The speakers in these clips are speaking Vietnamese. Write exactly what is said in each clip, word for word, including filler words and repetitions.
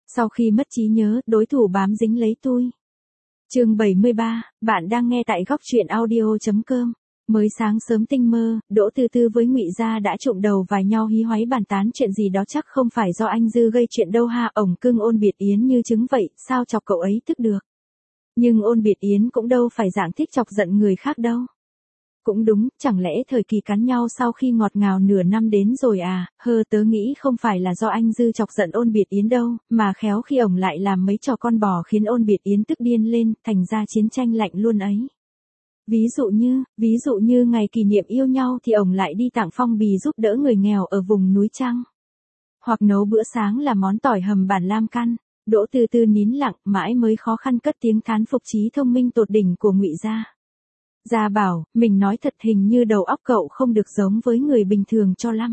Sau khi mất trí nhớ, đối thủ bám dính lấy tui. Chương bảy mươi ba, bạn đang nghe tại góc truyện audio chấm com. Mới sáng sớm tinh mơ, Đỗ Tư Tư với Ngụy Gia đã trụng đầu vào nhau hí hoáy bàn tán chuyện gì đó, chắc không phải do anh Dư gây chuyện đâu ha. Ổng cưng Ôn Biệt Yến như trứng vậy, sao chọc cậu ấy tức được. Nhưng Ôn Biệt Yến cũng đâu phải dạng thích chọc giận người khác đâu. Cũng đúng, chẳng lẽ thời kỳ cắn nhau sau khi ngọt ngào nửa năm đến rồi à, hơ tớ nghĩ không phải là do anh Dư chọc giận Ôn Biệt Yến đâu, mà khéo khi ổng lại làm mấy trò con bò khiến Ôn Biệt Yến tức điên lên, thành ra chiến tranh lạnh luôn ấy. Ví dụ như, ví dụ như ngày kỷ niệm yêu nhau thì ổng lại đi tặng phong bì giúp đỡ người nghèo ở vùng núi Trăng. Hoặc nấu bữa sáng là món tỏi hầm bản lam căn. Đỗ Tư Tư nín lặng, mãi mới khó khăn cất tiếng thán phục trí thông minh tột đỉnh của Ngụy Gia. Gia bảo, mình nói thật, hình như đầu óc cậu không được giống với người bình thường cho lắm.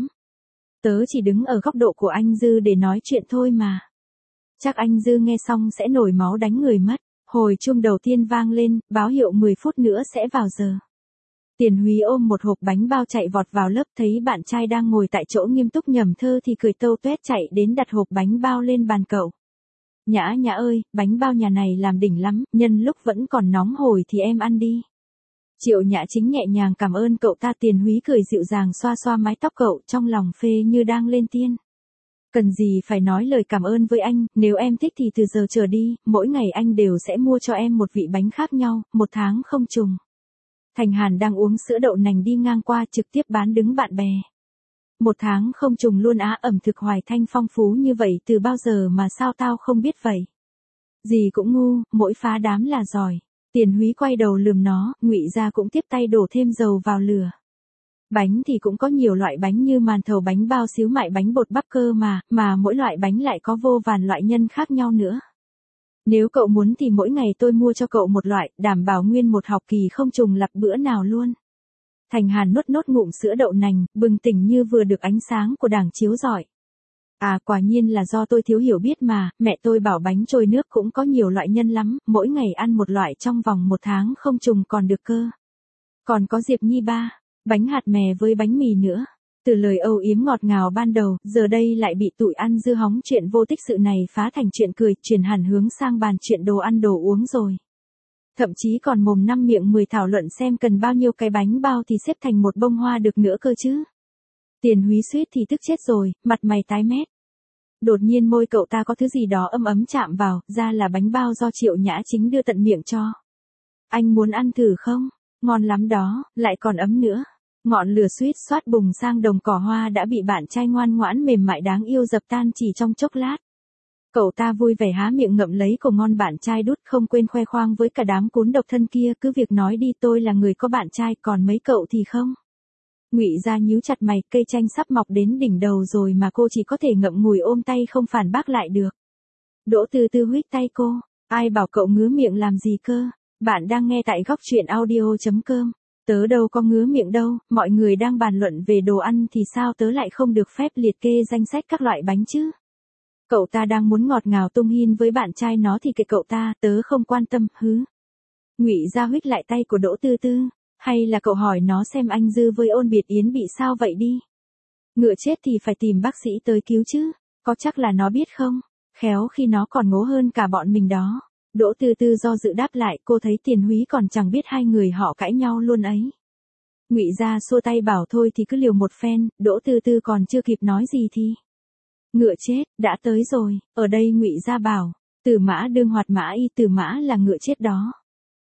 Tớ chỉ đứng ở góc độ của anh Dư để nói chuyện thôi mà. Chắc anh Dư nghe xong sẽ nổi máu đánh người mất. Hồi chuông đầu tiên vang lên, báo hiệu mười phút nữa sẽ vào giờ. Tiền Húy ôm một hộp bánh bao chạy vọt vào lớp, thấy bạn trai đang ngồi tại chỗ nghiêm túc nhẩm thơ thì cười tâu tuét chạy đến đặt hộp bánh bao lên bàn cậu. Nhã Nhã ơi, bánh bao nhà này làm đỉnh lắm, nhân lúc vẫn còn nóng hổi thì em ăn đi. Triệu Nhã Chính nhẹ nhàng cảm ơn cậu ta. Tiền Húy cười dịu dàng xoa xoa mái tóc cậu, trong lòng phê như đang lên tiên. Cần gì phải nói lời cảm ơn với anh, nếu em thích thì từ giờ trở đi, mỗi ngày anh đều sẽ mua cho em một vị bánh khác nhau, một tháng không trùng. Thành Hàn đang uống sữa đậu nành đi ngang qua, trực tiếp bán đứng bạn bè. Một tháng không trùng luôn á, ẩm thực Hoài Thanh phong phú như vậy từ bao giờ mà sao tao không biết vậy. Gì cũng ngu, mỗi phá đám là giỏi. Tiền Húy quay đầu lườm nó, Ngụy Gia cũng tiếp tay đổ thêm dầu vào lửa. Bánh thì cũng có nhiều loại bánh như màn thầu, bánh bao xíu mại, bánh bột bắp cơ mà, mà mỗi loại bánh lại có vô vàn loại nhân khác nhau nữa. Nếu cậu muốn thì mỗi ngày tôi mua cho cậu một loại, đảm bảo nguyên một học kỳ không trùng lặp bữa nào luôn. Thành Hàn nuốt nốt ngụm sữa đậu nành, bừng tỉnh như vừa được ánh sáng của đàng chiếu rọi. À, quả nhiên là do tôi thiếu hiểu biết mà, mẹ tôi bảo bánh trôi nước cũng có nhiều loại nhân lắm, mỗi ngày ăn một loại trong vòng một tháng không trùng còn được cơ. Còn có Diệp Nhi ba, bánh hạt mè với bánh mì nữa. Từ lời âu yếm ngọt ngào ban đầu, giờ đây lại bị tụi ăn dưa hóng chuyện vô tích sự này phá thành chuyện cười, chuyển hẳn hướng sang bàn chuyện đồ ăn đồ uống rồi. Thậm chí còn mồm năm miệng mười thảo luận xem cần bao nhiêu cái bánh bao thì xếp thành một bông hoa được nữa cơ chứ. Tiền Húy suýt thì tức chết rồi, mặt mày tái mét. Đột nhiên môi cậu ta có thứ gì đó ấm ấm chạm vào, ra là bánh bao do Triệu Nhã Chính đưa tận miệng cho. Anh muốn ăn thử không? Ngon lắm đó, lại còn ấm nữa. Ngọn lửa suýt xoát bùng sang đồng cỏ hoa đã bị bạn trai ngoan ngoãn mềm mại đáng yêu dập tan chỉ trong chốc lát. Cậu ta vui vẻ há miệng ngậm lấy cổ ngon bạn trai đút, không quên khoe khoang với cả đám cún độc thân kia, cứ việc nói đi, tôi là người có bạn trai, còn mấy cậu thì không. Ngụy Gia nhíu chặt mày, cây chanh sắp mọc đến đỉnh đầu rồi mà cô chỉ có thể ngậm ngùi ôm tay không phản bác lại được. Đỗ Tư Tư huých tay cô, ai bảo cậu ngứa miệng làm gì cơ, bạn đang nghe tại góc truyện audio chấm com. Tớ đâu có ngứa miệng đâu, mọi người đang bàn luận về đồ ăn thì sao tớ lại không được phép liệt kê danh sách các loại bánh chứ. Cậu ta đang muốn ngọt ngào tung hin với bạn trai nó thì kệ cậu ta, tớ không quan tâm, hứ. Ngụy Gia huých lại tay của Đỗ Tư Tư, hay là cậu hỏi nó xem anh Dư với Ôn Biệt Yến bị sao vậy đi. Ngựa chết thì phải tìm bác sĩ tới cứu chứ, có chắc là nó biết không, khéo khi nó còn ngố hơn cả bọn mình đó. Đỗ Tư Tư do dự đáp lại, cô thấy Tiền Húy còn chẳng biết hai người họ cãi nhau luôn ấy. Ngụy Gia xua tay bảo thôi thì cứ liều một phen, Đỗ Tư Tư còn chưa kịp nói gì thì ngựa chết, đã tới rồi, ở đây Ngụy Gia bảo, từ mã đương hoạt mã y, từ mã là ngựa chết đó.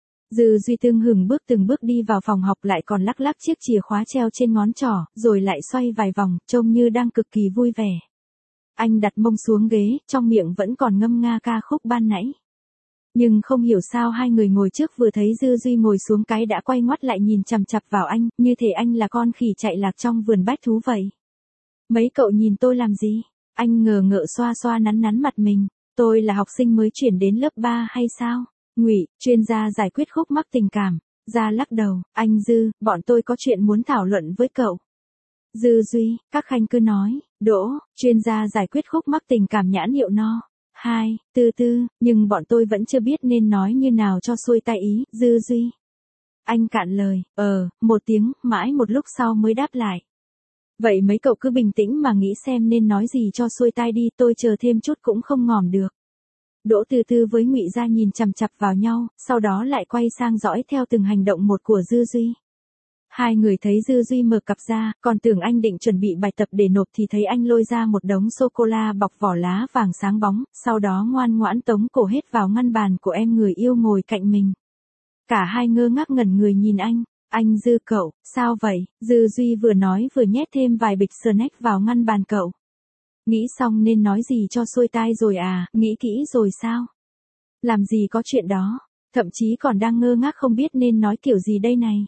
Dư Duy tương hừng bước từng bước đi vào phòng học, lại còn lắc lắc chiếc chìa khóa treo trên ngón trỏ, rồi lại xoay vài vòng, trông như đang cực kỳ vui vẻ. Anh đặt mông xuống ghế, trong miệng vẫn còn ngâm nga ca khúc ban nãy. Nhưng không hiểu sao hai người ngồi trước vừa thấy Dư Duy ngồi xuống cái đã quay ngoắt lại nhìn chằm chằm vào anh, như thể anh là con khỉ chạy lạc trong vườn bách thú vậy. Mấy cậu nhìn tôi làm gì? Anh ngờ ngợ xoa xoa nắn nắn mặt mình, tôi là học sinh mới chuyển đến lớp ba hay sao? Ngụy, chuyên gia giải quyết khúc mắc tình cảm. Gia lắc đầu, anh Dư, bọn tôi có chuyện muốn thảo luận với cậu. Dư Duy, các khanh cứ nói. Đỗ, chuyên gia giải quyết khúc mắc tình cảm nhãn hiệu no. Hai, Tư Tư, nhưng bọn tôi vẫn chưa biết nên nói như nào cho xuôi tai ý. Dư Duy. Anh cạn lời, ờ, một tiếng, mãi một lúc sau mới đáp lại. Vậy mấy cậu cứ bình tĩnh mà nghĩ xem nên nói gì cho xuôi tai đi, tôi chờ thêm chút cũng không ngỏm được. Đỗ Từ Từ với Ngụy Gia nhìn chằm chằm vào nhau, sau đó lại quay sang dõi theo từng hành động một của Dư Duy. Hai người thấy Dư Duy mở cặp ra, còn tưởng anh định chuẩn bị bài tập để nộp thì thấy anh lôi ra một đống sô-cô-la bọc vỏ lá vàng sáng bóng, sau đó ngoan ngoãn tống cổ hết vào ngăn bàn của em người yêu ngồi cạnh mình. Cả hai ngơ ngác ngẩn người nhìn anh. Anh Dư cậu, sao vậy? Dư Duy vừa nói vừa nhét thêm vài bịch snack vào ngăn bàn cậu. Nghĩ xong nên nói gì cho xuôi tai rồi à, nghĩ kỹ rồi sao? Làm gì có chuyện đó, thậm chí còn đang ngơ ngác không biết nên nói kiểu gì đây này.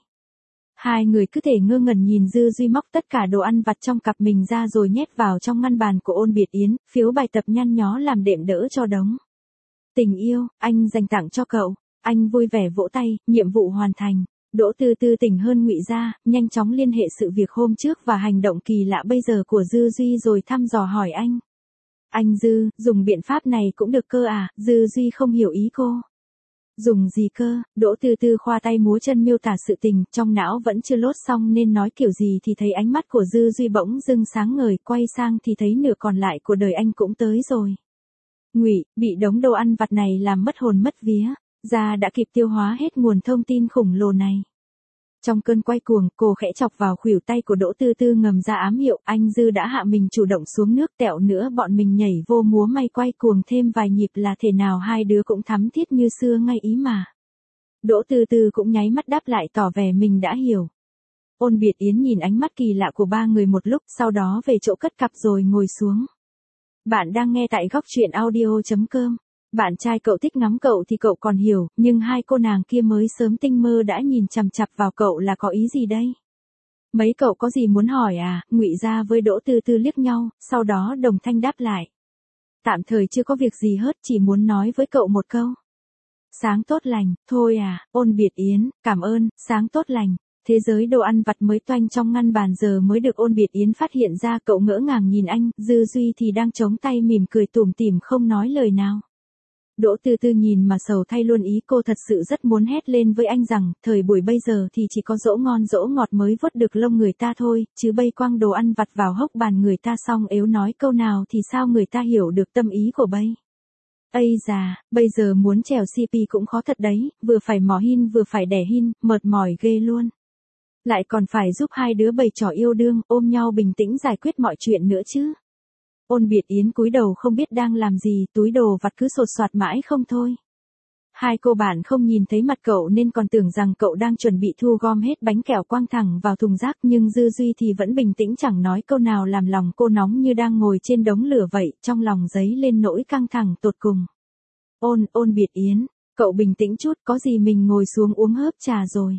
Hai người cứ thể ngơ ngẩn nhìn Dư Duy móc tất cả đồ ăn vặt trong cặp mình ra rồi nhét vào trong ngăn bàn của Ôn Biệt Yến, phiếu bài tập nhăn nhó làm đệm đỡ cho đống. Tình yêu, anh dành tặng cho cậu. Anh vui vẻ vỗ tay, nhiệm vụ hoàn thành. Đỗ Từ Từ tỉnh hơn Ngụy Gia, nhanh chóng liên hệ sự việc hôm trước và hành động kỳ lạ bây giờ của Dư Duy rồi thăm dò hỏi anh. Anh Dư, dùng biện pháp này cũng được cơ à? Dư Duy không hiểu ý cô. Dùng gì cơ? Đỗ Từ Từ khoa tay múa chân miêu tả sự tình, trong não vẫn chưa lốt xong nên nói kiểu gì thì thấy ánh mắt của Dư Duy bỗng dưng sáng ngời, quay sang thì thấy nửa còn lại của đời anh cũng tới rồi. Ngụy, bị đống đồ ăn vặt này làm mất hồn mất vía. Gia đã kịp tiêu hóa hết nguồn thông tin khổng lồ này. Trong cơn quay cuồng, cô khẽ chọc vào khuỷu tay của Đỗ Từ Từ ngầm ra ám hiệu, anh Dư đã hạ mình chủ động xuống nước, tẹo nữa bọn mình nhảy vô múa may quay cuồng thêm vài nhịp là thể nào hai đứa cũng thắm thiết như xưa ngay ý mà. Đỗ Từ Từ cũng nháy mắt đáp lại tỏ vẻ mình đã hiểu. Ôn Biệt Yến nhìn ánh mắt kỳ lạ của ba người một lúc, sau đó về chỗ cất cặp rồi ngồi xuống. Bạn đang nghe tại góc truyện audio chấm com. Bạn trai cậu thích ngắm cậu thì cậu còn hiểu, nhưng hai cô nàng kia mới sớm tinh mơ đã nhìn chằm chằm vào cậu là có ý gì đây? Mấy cậu có gì muốn hỏi à? Ngụy Gia với Đỗ Từ Từ liếc nhau, sau đó đồng thanh đáp lại. Tạm thời chưa có việc gì hết, chỉ muốn nói với cậu một câu. Sáng tốt lành, thôi à, Ôn Biệt Yến, cảm ơn, sáng tốt lành. Thế giới đồ ăn vặt mới toanh trong ngăn bàn giờ mới được Ôn Biệt Yến phát hiện ra, cậu ngỡ ngàng nhìn anh, Dư Duy thì đang chống tay mỉm cười tủm tỉm không nói lời nào. Đỗ Từ Từ nhìn mà sầu thay luôn ý, cô thật sự rất muốn hét lên với anh rằng, thời buổi bây giờ thì chỉ có dỗ ngon dỗ ngọt mới vuốt được lông người ta thôi, chứ bây quăng đồ ăn vặt vào hốc bàn người ta xong ếu nói câu nào thì sao người ta hiểu được tâm ý của bây. Ây già, bây giờ muốn trèo xê pê cũng khó thật đấy, vừa phải mò hin vừa phải đẻ hin, mệt mỏi ghê luôn. Lại còn phải giúp hai đứa bày trò yêu đương, ôm nhau bình tĩnh giải quyết mọi chuyện nữa chứ. Ôn Biệt Yến cúi đầu không biết đang làm gì, túi đồ vặt cứ sột soạt mãi không thôi. Hai cô bạn không nhìn thấy mặt cậu nên còn tưởng rằng cậu đang chuẩn bị thu gom hết bánh kẹo quăng thẳng vào thùng rác, nhưng Dư Duy thì vẫn bình tĩnh chẳng nói câu nào làm lòng cô nóng như đang ngồi trên đống lửa vậy, trong lòng dấy lên nỗi căng thẳng tột cùng. Ôn, Ôn Biệt Yến, cậu bình tĩnh chút, có gì mình ngồi xuống uống hớp trà rồi.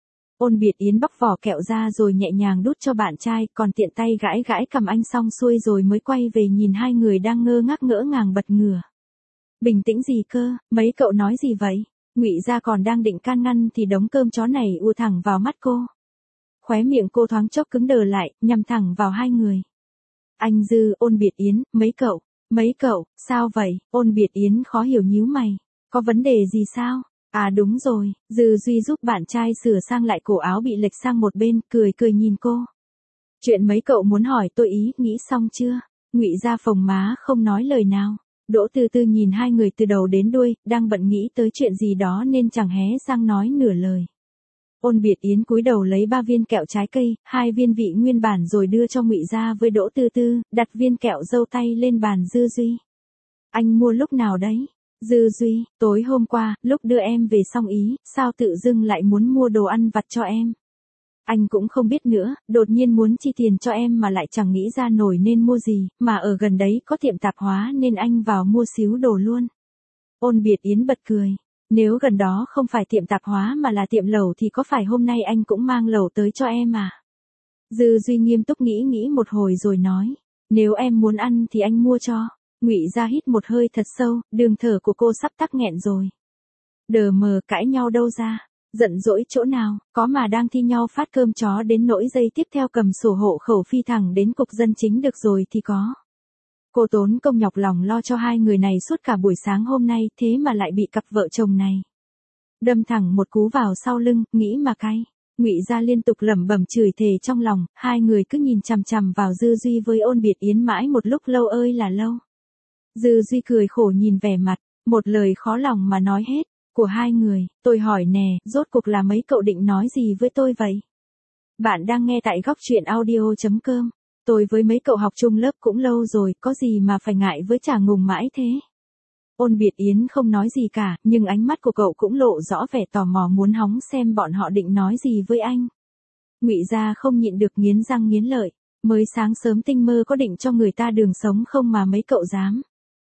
Ôn Biệt Yến bóc vỏ kẹo ra rồi nhẹ nhàng đút cho bạn trai, còn tiện tay gãi gãi cầm anh xong xuôi rồi mới quay về nhìn hai người đang ngơ ngác ngỡ ngàng bật ngửa. Bình tĩnh gì cơ, mấy cậu nói gì vậy? Ngụy Gia còn đang định can ngăn thì đống cơm chó này ùa thẳng vào mắt cô. Khóe miệng cô thoáng chốc cứng đờ lại, nhằm thẳng vào hai người. Anh Dư, Ôn Biệt Yến, mấy cậu, mấy cậu, sao vậy? Ôn Biệt Yến khó hiểu nhíu mày, có vấn đề gì sao? À đúng rồi, Dư Duy giúp bạn trai sửa sang lại cổ áo bị lệch sang một bên, cười cười nhìn cô. Chuyện mấy cậu muốn hỏi tôi ý, nghĩ xong chưa? Ngụy Gia phồng má không nói lời nào. Đỗ Từ Từ nhìn hai người từ đầu đến đuôi, đang bận nghĩ tới chuyện gì đó nên chẳng hé răng nói nửa lời. Ôn Biệt Yến cúi đầu lấy ba viên kẹo trái cây, hai viên vị nguyên bản rồi đưa cho Ngụy Gia với Đỗ Từ Từ, đặt viên kẹo dâu tay lên bàn Dư Duy. Anh mua lúc nào đấy? Dư Duy, tối hôm qua, lúc đưa em về xong ý, sao tự dưng lại muốn mua đồ ăn vặt cho em? Anh cũng không biết nữa, đột nhiên muốn chi tiền cho em mà lại chẳng nghĩ ra nổi nên mua gì, mà ở gần đấy có tiệm tạp hóa nên anh vào mua xíu đồ luôn. Ôn Biệt Yến bật cười, nếu gần đó không phải tiệm tạp hóa mà là tiệm lẩu thì có phải hôm nay anh cũng mang lẩu tới cho em à? Dư Duy nghiêm túc nghĩ nghĩ một hồi rồi nói, nếu em muốn ăn thì anh mua cho. Ngụy Gia hít một hơi thật sâu, đường thở của cô sắp tắc nghẹn rồi. Đờ mờ cãi nhau đâu ra, giận dỗi chỗ nào, có mà đang thi nhau phát cơm chó đến nỗi giây tiếp theo cầm sổ hộ khẩu phi thẳng đến cục dân chính được rồi thì có. Cô tốn công nhọc lòng lo cho hai người này suốt cả buổi sáng hôm nay, thế mà lại bị cặp vợ chồng này đâm thẳng một cú vào sau lưng, nghĩ mà cay. Ngụy Gia liên tục lẩm bẩm chửi thề trong lòng, hai người cứ nhìn chằm chằm vào Dư Duy với Ôn Biệt Yến mãi một lúc lâu ơi là lâu. Dư Duy cười khổ nhìn vẻ mặt một lời khó lòng mà nói hết, của hai người. Tôi hỏi nè, rốt cuộc là mấy cậu định nói gì với tôi vậy? Bạn đang nghe tại góc chuyện audio chấm com. Tôi với mấy cậu học chung lớp cũng lâu rồi, có gì mà phải ngại với chả ngùng mãi thế. Ôn Biệt Yến không nói gì cả, nhưng ánh mắt của cậu cũng lộ rõ vẻ tò mò muốn hóng xem bọn họ định nói gì với anh. Ngụy Gia không nhịn được nghiến răng nghiến lợi, mới sáng sớm tinh mơ có định cho người ta đường sống không mà mấy cậu dám.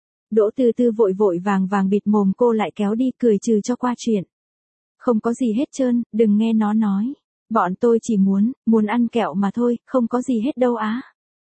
Đỗ Tư Tư vội vội vàng vàng bịt mồm cô lại kéo đi cười trừ cho qua chuyện. Không có gì hết trơn, đừng nghe nó nói. Bọn tôi chỉ muốn, muốn ăn kẹo mà thôi, không có gì hết đâu á.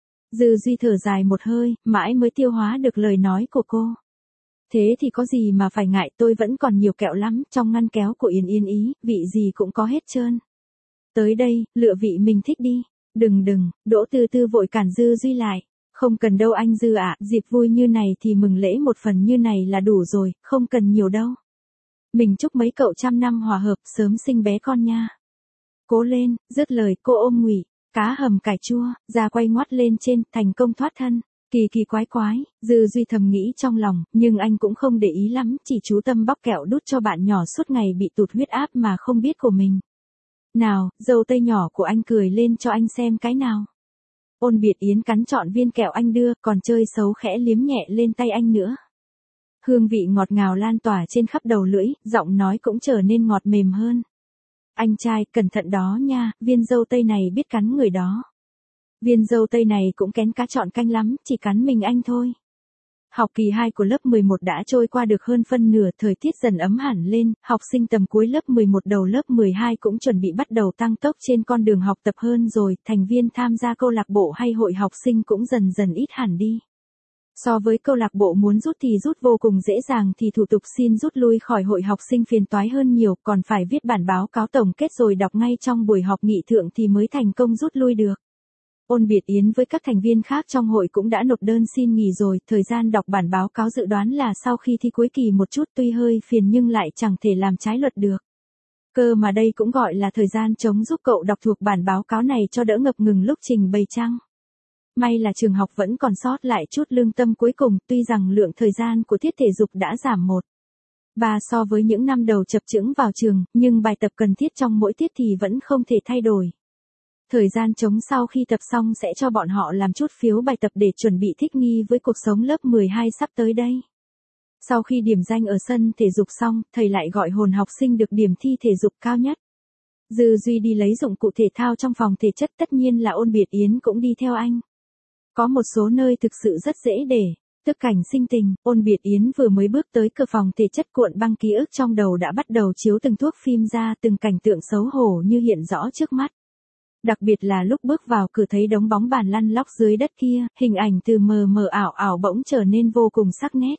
Dư Duy thở dài một hơi, mãi mới tiêu hóa được lời nói của cô. Thế thì có gì mà phải ngại, tôi vẫn còn nhiều kẹo lắm, trong ngăn kéo của Yến Yến ý, vị gì cũng có hết trơn. Tới đây, lựa vị mình thích đi. Đừng đừng, Đỗ Tư Tư vội cản Dư Duy lại. Không cần đâu anh Dư ạ, dịp vui như này thì mừng lễ một phần như này là đủ rồi, không cần nhiều đâu. Mình chúc mấy cậu trăm năm hòa hợp, sớm sinh bé con nha. Cố lên, dứt lời cô ôm Ngụy, cá hầm cải chua, ra quay ngoắt lên trên, thành công thoát thân. Kỳ kỳ quái quái, Dư Duy thầm nghĩ trong lòng, nhưng anh cũng không để ý lắm, chỉ chú tâm bóc kẹo đút cho bạn nhỏ suốt ngày bị tụt huyết áp mà không biết của mình. Nào, dâu tây nhỏ của anh cười lên cho anh xem cái nào. Ôn Biệt Yến cắn trọn viên kẹo anh đưa, còn chơi xấu khẽ liếm nhẹ lên tay anh nữa. Hương vị ngọt ngào lan tỏa trên khắp đầu lưỡi, giọng nói cũng trở nên ngọt mềm hơn. Anh trai, cẩn thận đó nha, viên dâu tây này biết cắn người đó. Viên dâu tây này cũng kén cá chọn canh lắm, chỉ cắn mình anh thôi. Học kỳ hai của lớp mười một đã trôi qua được hơn phân nửa, thời tiết dần ấm hẳn lên, học sinh tầm cuối lớp mười một đầu lớp mười hai cũng chuẩn bị bắt đầu tăng tốc trên con đường học tập hơn rồi, thành viên tham gia câu lạc bộ hay hội học sinh cũng dần dần ít hẳn đi. So với câu lạc bộ muốn rút thì rút vô cùng dễ dàng thì thủ tục xin rút lui khỏi hội học sinh phiền toái hơn nhiều, còn phải viết bản báo cáo tổng kết rồi đọc ngay trong buổi họp nghị thượng thì mới thành công rút lui được. Ôn Biệt Yến với các thành viên khác trong hội cũng đã nộp đơn xin nghỉ rồi, thời gian đọc bản báo cáo dự đoán là sau khi thi cuối kỳ một chút, tuy hơi phiền nhưng lại chẳng thể làm trái luật được. Cơ mà đây cũng gọi là thời gian trống giúp cậu đọc thuộc bản báo cáo này cho đỡ ngập ngừng lúc trình bày chăng. May là trường học vẫn còn sót lại chút lương tâm cuối cùng, tuy rằng lượng thời gian của tiết thể dục đã giảm một ba so với những năm đầu chập chững vào trường, nhưng bài tập cần thiết trong mỗi tiết thì vẫn không thể thay đổi. Thời gian trống sau khi tập xong sẽ cho bọn họ làm chút phiếu bài tập để chuẩn bị thích nghi với cuộc sống lớp mười hai sắp tới đây. Sau khi điểm danh ở sân thể dục xong, thầy lại gọi hồn học sinh được điểm thi thể dục cao nhất. Dư Duy đi lấy dụng cụ thể thao trong phòng thể chất, tất nhiên là Ôn Biệt Yến cũng đi theo anh. Có một số nơi thực sự rất dễ để tức cảnh sinh tình. Ôn Biệt Yến vừa mới bước tới cửa phòng thể chất, cuộn băng ký ức trong đầu đã bắt đầu chiếu từng thước phim ra, từng cảnh tượng xấu hổ như hiện rõ trước mắt. Đặc biệt là lúc bước vào cửa thấy đống bóng bàn lăn lóc dưới đất kia, hình ảnh từ mờ mờ ảo ảo bỗng trở nên vô cùng sắc nét.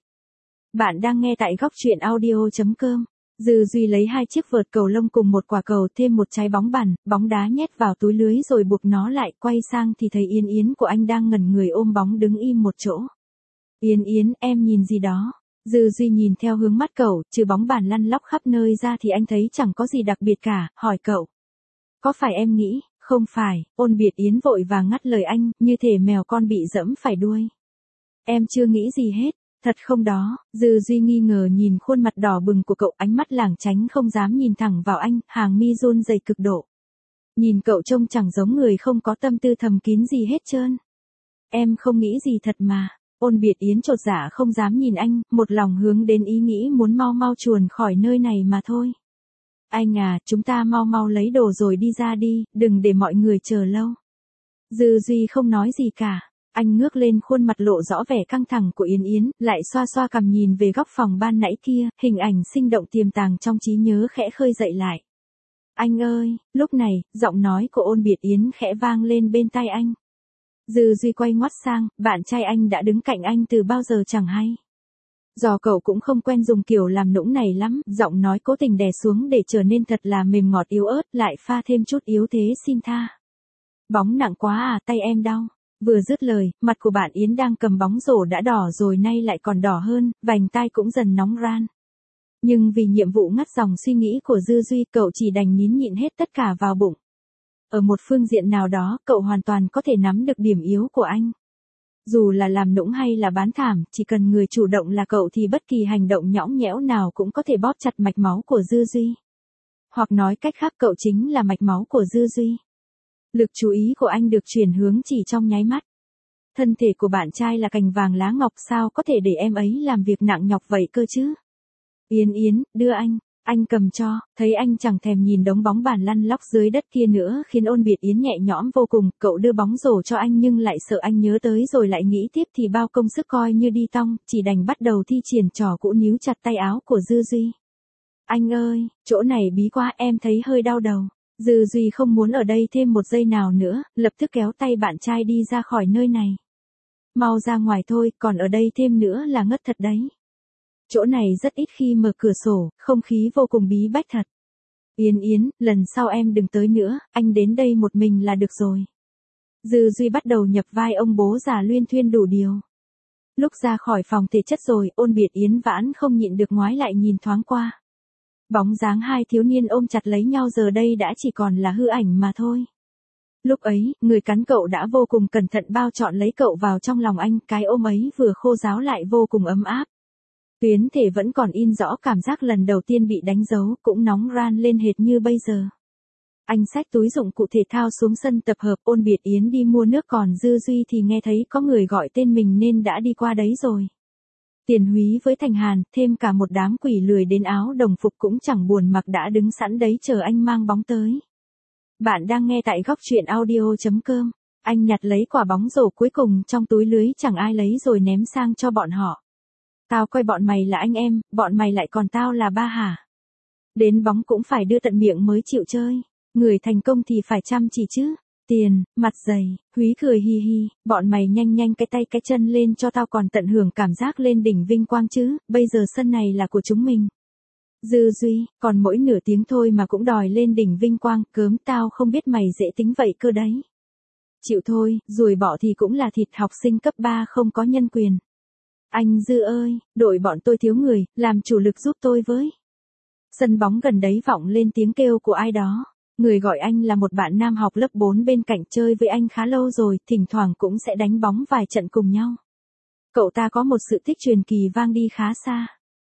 Bạn đang nghe tại góc chuyện audio chấm com. Dư Duy lấy hai chiếc vợt cầu lông cùng một quả cầu thêm một trái bóng bàn, bóng đá nhét vào túi lưới rồi buộc nó lại, quay sang thì thấy Yến Yến của anh đang ngẩn người ôm bóng đứng im một chỗ. Yến Yến, em nhìn gì đó? Dư Duy nhìn theo hướng mắt cậu, trừ bóng bàn lăn lóc khắp nơi ra thì anh thấy chẳng có gì đặc biệt cả, hỏi cậu. Có phải em nghĩ? Không phải, Ôn Biệt Yến vội vàng ngắt lời anh, như thể mèo con bị dẫm phải đuôi. Em chưa nghĩ gì hết, thật không đó. Dư Duy nghi ngờ nhìn khuôn mặt đỏ bừng của cậu, ánh mắt lảng tránh không dám nhìn thẳng vào anh, hàng mi run rẩy cực độ. Nhìn cậu trông chẳng giống người không có tâm tư thầm kín gì hết trơn. Em không nghĩ gì thật mà. Ôn Biệt Yến chột dạ không dám nhìn anh, một lòng hướng đến ý nghĩ muốn mau mau chuồn khỏi nơi này mà thôi. Anh à, chúng ta mau mau lấy đồ rồi đi ra đi, đừng để mọi người chờ lâu. Dư Duy không nói gì cả, anh ngước lên khuôn mặt lộ rõ vẻ căng thẳng của Yến Yến, lại xoa xoa cằm nhìn về góc phòng ban nãy kia, hình ảnh sinh động tiềm tàng trong trí nhớ khẽ khơi dậy lại. Anh ơi, lúc này, giọng nói của Ôn Biệt Yến khẽ vang lên bên tai anh. Dư Duy quay ngoắt sang, bạn trai anh đã đứng cạnh anh từ bao giờ chẳng hay. Do cậu cũng không quen dùng kiểu làm nũng này lắm, giọng nói cố tình đè xuống để trở nên thật là mềm ngọt yếu ớt, lại pha thêm chút yếu thế xin tha. Bóng nặng quá à, tay em đau. Vừa dứt lời, mặt của bạn Yến đang cầm bóng rổ đã đỏ rồi nay lại còn đỏ hơn, vành tai cũng dần nóng ran. Nhưng vì nhiệm vụ ngắt dòng suy nghĩ của Dư Duy, cậu chỉ đành nín nhịn hết tất cả vào bụng. Ở một phương diện nào đó, cậu hoàn toàn có thể nắm được điểm yếu của anh. Dù là làm nũng hay là bán thảm, chỉ cần người chủ động là cậu thì bất kỳ hành động nhõng nhẽo nào cũng có thể bóp chặt mạch máu của Dư Duy. Hoặc nói cách khác cậu chính là mạch máu của Dư Duy. Lực chú ý của anh được chuyển hướng chỉ trong nháy mắt. Thân thể của bạn trai là cành vàng lá ngọc, sao có thể để em ấy làm việc nặng nhọc vậy cơ chứ? Yến Yến, đưa anh. Anh cầm cho, thấy anh chẳng thèm nhìn đống bóng bàn lăn lóc dưới đất kia nữa khiến Ôn Biệt Yến nhẹ nhõm vô cùng, cậu đưa bóng rổ cho anh nhưng lại sợ anh nhớ tới rồi lại nghĩ tiếp thì bao công sức coi như đi tong, chỉ đành bắt đầu thi triển trò cũ níu chặt tay áo của Dư Duy. Anh ơi, chỗ này bí quá, em thấy hơi đau đầu. Dư Duy không muốn ở đây thêm một giây nào nữa, lập tức kéo tay bạn trai đi ra khỏi nơi này. Mau ra ngoài thôi, còn ở đây thêm nữa là ngất thật đấy. Chỗ này rất ít khi mở cửa sổ, không khí vô cùng bí bách thật. Yến Yến, lần sau em đừng tới nữa, anh đến đây một mình là được rồi. Dư Duy bắt đầu nhập vai ông bố già luyên thuyên đủ điều. Lúc ra khỏi phòng thể chất rồi, Ôn Biệt Yến vãn không nhịn được ngoái lại nhìn thoáng qua. Bóng dáng hai thiếu niên ôm chặt lấy nhau giờ đây đã chỉ còn là hư ảnh mà thôi. Lúc ấy, người cắn cậu đã vô cùng cẩn thận bao trọn lấy cậu vào trong lòng anh, cái ôm ấy vừa khô ráo lại vô cùng ấm áp. Tuyến thể vẫn còn in rõ cảm giác lần đầu tiên bị đánh dấu, cũng nóng ran lên hệt như bây giờ. Anh xách túi dụng cụ thể thao xuống sân tập hợp, Ôn Biệt Yến đi mua nước, còn Dư Duy thì nghe thấy có người gọi tên mình nên đã đi qua đấy rồi. Tiền Húy với Thành Hàn, thêm cả một đám quỷ lười đến áo đồng phục cũng chẳng buồn mặc đã đứng sẵn đấy chờ anh mang bóng tới. Bạn đang nghe tại góc truyện audio chấm com. Anh nhặt lấy quả bóng rổ cuối cùng trong túi lưới chẳng ai lấy rồi ném sang cho bọn họ. Tao coi bọn mày là anh em, bọn mày lại còn tao là ba hả? Đến bóng cũng phải đưa tận miệng mới chịu chơi. Người thành công thì phải chăm chỉ chứ. Tiền, mặt dày, Húy cười hi hi, bọn mày nhanh nhanh cái tay cái chân lên cho tao còn tận hưởng cảm giác lên đỉnh vinh quang chứ, bây giờ sân này là của chúng mình. Dư Duy, còn mỗi nửa tiếng thôi mà cũng đòi lên đỉnh vinh quang, cớm tao không biết mày dễ tính vậy cơ đấy. Chịu thôi, ruồi bọ thì cũng là thịt, học sinh cấp ba không có nhân quyền. Anh Dư ơi, đội bọn tôi thiếu người, làm chủ lực giúp tôi với. Sân bóng gần đấy vọng lên tiếng kêu của ai đó. Người gọi anh là một bạn nam học lớp bốn bên cạnh, chơi với anh khá lâu rồi, thỉnh thoảng cũng sẽ đánh bóng vài trận cùng nhau. Cậu ta có một sự tích truyền kỳ vang đi khá xa.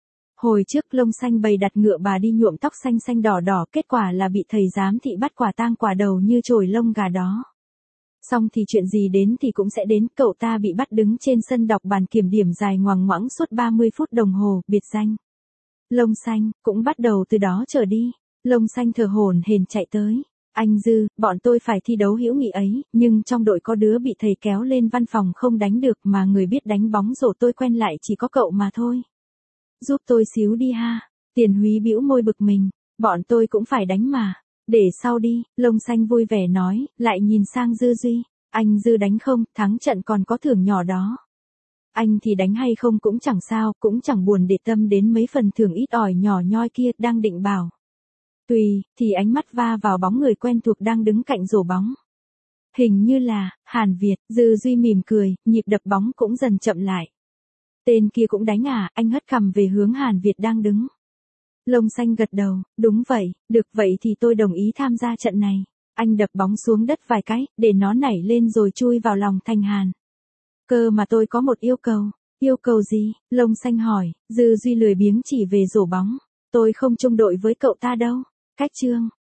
Hồi trước Lông Xanh bày đặt ngựa bà đi nhuộm tóc xanh xanh đỏ đỏ, kết quả là bị thầy giám thị bắt quả tang quả đầu như chồi lông gà đó. Xong thì chuyện gì đến thì cũng sẽ đến, cậu ta bị bắt đứng trên sân đọc bàn kiểm điểm dài ngoằng ngoãng suốt ba mươi phút đồng hồ, biệt danh Lông Xanh, cũng bắt đầu từ đó trở đi. Lông Xanh thở hổn hển chạy tới. Anh Dư, bọn tôi phải thi đấu hữu nghị ấy, nhưng trong đội có đứa bị thầy kéo lên văn phòng không đánh được, mà người biết đánh bóng rổ tôi quen lại chỉ có cậu mà thôi. Giúp tôi xíu đi ha. Tiền Húy bĩu môi bực mình. Bọn tôi cũng phải đánh mà. Để sau đi, Lông Xanh vui vẻ nói, lại nhìn sang Dư Duy. Anh Dư đánh không, thắng trận còn có thưởng nhỏ đó. Anh thì đánh hay không cũng chẳng sao, cũng chẳng buồn để tâm đến mấy phần thưởng ít ỏi nhỏ nhoi kia, đang định bảo. Tùy, thì ánh mắt va vào bóng người quen thuộc đang đứng cạnh rổ bóng. Hình như là Hàn Việt. Dư Duy mỉm cười, nhịp đập bóng cũng dần chậm lại. Tên kia cũng đánh à? Anh hất cằm về hướng Hàn Việt đang đứng. Lông Xanh gật đầu, đúng vậy, được vậy thì tôi đồng ý tham gia trận này. Anh đập bóng xuống đất vài cái, để nó nảy lên rồi chui vào lòng Thành Hàn. Cơ mà tôi có một yêu cầu. Yêu cầu gì? Lông Xanh hỏi. Dư Duy lười biếng chỉ về rổ bóng. Tôi không chung đội với cậu ta đâu. Cách chương.